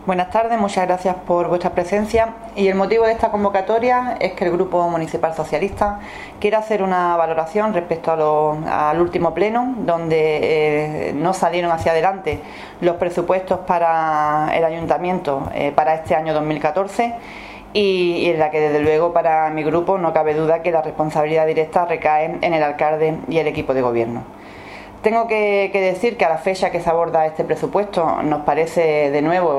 Buenas tardes, muchas gracias por vuestra presencia. Y el motivo de esta convocatoria es que el Grupo Municipal Socialista quiere hacer una valoración respecto al último pleno, donde no salieron hacia adelante los presupuestos para el Ayuntamiento para este año 2014 y en la que desde luego para mi grupo no cabe duda que la responsabilidad directa recae en el alcalde y el equipo de gobierno. Tengo que decir que a la fecha que se aborda este presupuesto nos parece de nuevo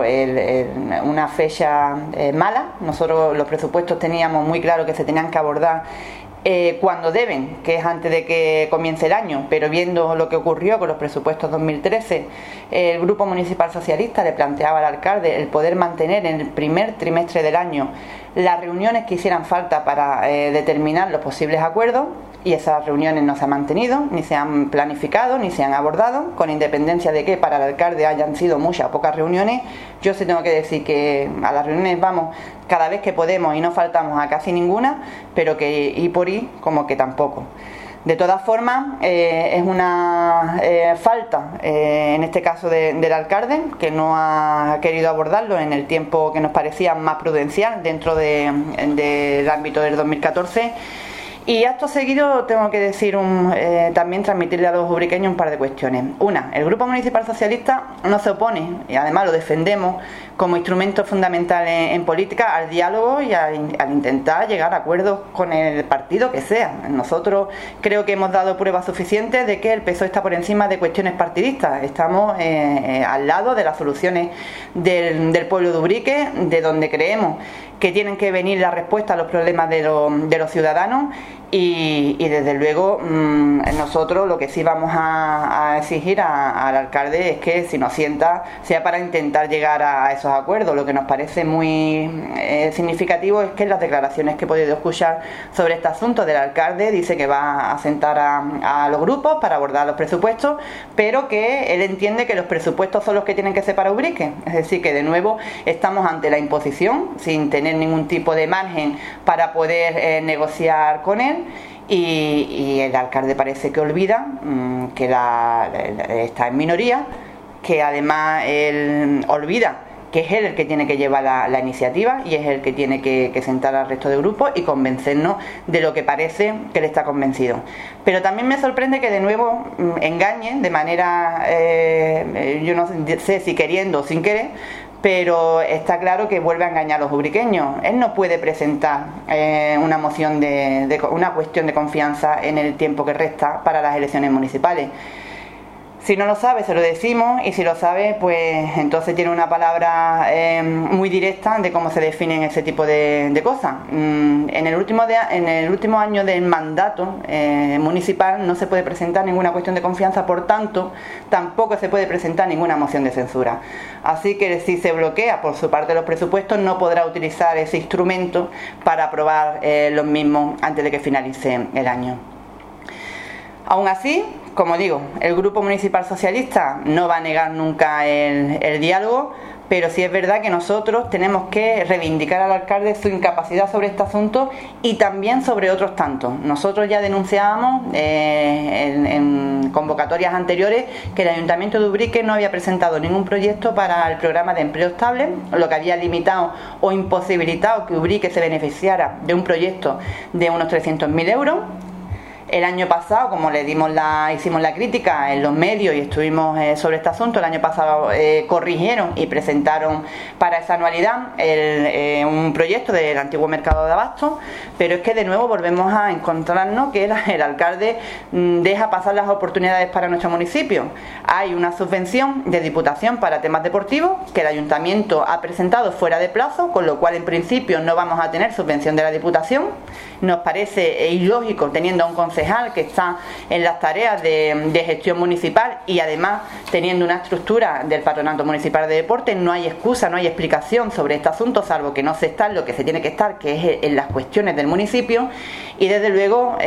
una fecha mala. Nosotros los presupuestos teníamos muy claro que se tenían que abordar cuando deben, que es antes de que comience el año, pero viendo lo que ocurrió con los presupuestos 2013, el Grupo Municipal Socialista le planteaba al alcalde el poder mantener en el primer trimestre del año las reuniones que hicieran falta para determinar los posibles acuerdos, y esas reuniones no se han mantenido, ni se han planificado, ni se han abordado, con independencia de que para el alcalde hayan sido muchas o pocas reuniones. Yo sí tengo que decir que a las reuniones vamos cada vez que podemos y no faltamos a casi ninguna, pero que y por ir como que tampoco. De todas formas, es una falta, en este caso del alcalde, que no ha querido abordarlo en el tiempo que nos parecía más prudencial dentro del ámbito del 2014. Y acto seguido tengo que decir también transmitirle a los ubriqueños un par de cuestiones. Una, el Grupo Municipal Socialista no se opone, y además lo defendemos como instrumento fundamental en política, al diálogo y al intentar llegar a acuerdos con el partido que sea. Nosotros creo que hemos dado pruebas suficientes de que el PSOE está por encima de cuestiones partidistas. Estamos al lado de las soluciones del pueblo de Ubrique, de donde creemos que tienen que venir la respuesta a los problemas de los ciudadanos, y desde luego nosotros lo que sí vamos a exigir al alcalde es que si nos sienta sea para intentar llegar a esos acuerdos. Lo que nos parece muy significativo es que en las declaraciones que he podido escuchar sobre este asunto del alcalde dice que va a sentar a los grupos para abordar los presupuestos, pero que él entiende que los presupuestos son los que tienen que ser para Ubrique. Es decir, que de nuevo estamos ante la imposición sin tener ningún tipo de margen para poder negociar con él. Y el alcalde parece que olvida que está en minoría, que además él olvida que es él el que tiene que llevar la iniciativa y es el que tiene que sentar al resto de grupos y convencernos de lo que parece que él está convencido. Pero también me sorprende que de nuevo engañen de manera, yo no sé si queriendo o sin querer, pero está claro que vuelve a engañar a los ubriqueños. Él no puede presentar una moción una cuestión de confianza en el tiempo que resta para las elecciones municipales. Si no lo sabe, se lo decimos, y si lo sabe, pues entonces tiene una palabra muy directa de cómo se definen ese tipo de cosas. En el último año del mandato municipal no se puede presentar ninguna cuestión de confianza, por tanto, tampoco se puede presentar ninguna moción de censura. Así que si se bloquea por su parte los presupuestos, no podrá utilizar ese instrumento para aprobar los mismos antes de que finalice el año. Aún así, como digo, el Grupo Municipal Socialista no va a negar nunca el diálogo, pero sí es verdad que nosotros tenemos que reivindicar al alcalde su incapacidad sobre este asunto y también sobre otros tantos. Nosotros ya denunciábamos en convocatorias anteriores que el Ayuntamiento de Ubrique no había presentado ningún proyecto para el programa de empleo estable, lo que había limitado o imposibilitado que Ubrique se beneficiara de un proyecto de unos 300.000 euros. El año pasado, como hicimos la crítica en los medios y estuvimos sobre este asunto, el año pasado corrigieron y presentaron para esa anualidad un proyecto del antiguo mercado de abasto, pero es que de nuevo volvemos a encontrarnos que el alcalde deja pasar las oportunidades para nuestro municipio. Hay una subvención de Diputación para temas deportivos que el Ayuntamiento ha presentado fuera de plazo, con lo cual en principio no vamos a tener subvención de la Diputación. Nos parece ilógico, teniendo a un concejal que está en las tareas de gestión municipal y además teniendo una estructura del Patronato Municipal de Deporte. No hay excusa, no hay explicación sobre este asunto, salvo que no se está en lo que se tiene que estar, que es en las cuestiones del municipio. Y desde luego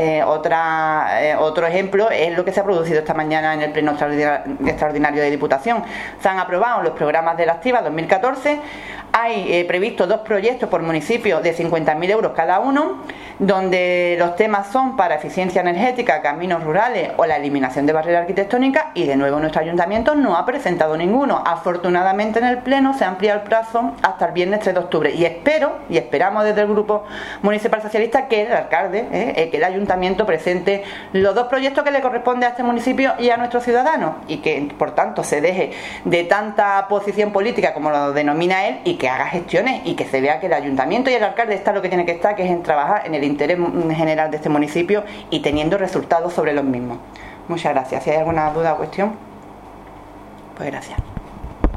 otro ejemplo es lo que se ha producido esta mañana en el pleno extraordinario de Diputación. Se han aprobado los programas de la Activa 2014. Hay previsto 2 proyectos por municipio de 50.000 euros cada uno. donde los temas son para eficiencia energética, caminos rurales o la eliminación de barreras arquitectónicas, y de nuevo nuestro ayuntamiento no ha presentado ninguno. Afortunadamente en el Pleno se amplía el plazo hasta el viernes 3 de octubre y esperamos desde el Grupo Municipal Socialista que el alcalde, que el ayuntamiento presente los dos proyectos que le corresponde a este municipio y a nuestros ciudadanos, y que por tanto se deje de tanta posición política como lo denomina él, y que haga gestiones y que se vea que el ayuntamiento y el alcalde está lo que tiene que estar, que es en trabajar en el interés general de este municipio y teniendo resultados sobre los mismos. Muchas gracias. Si hay alguna duda o cuestión, pues gracias.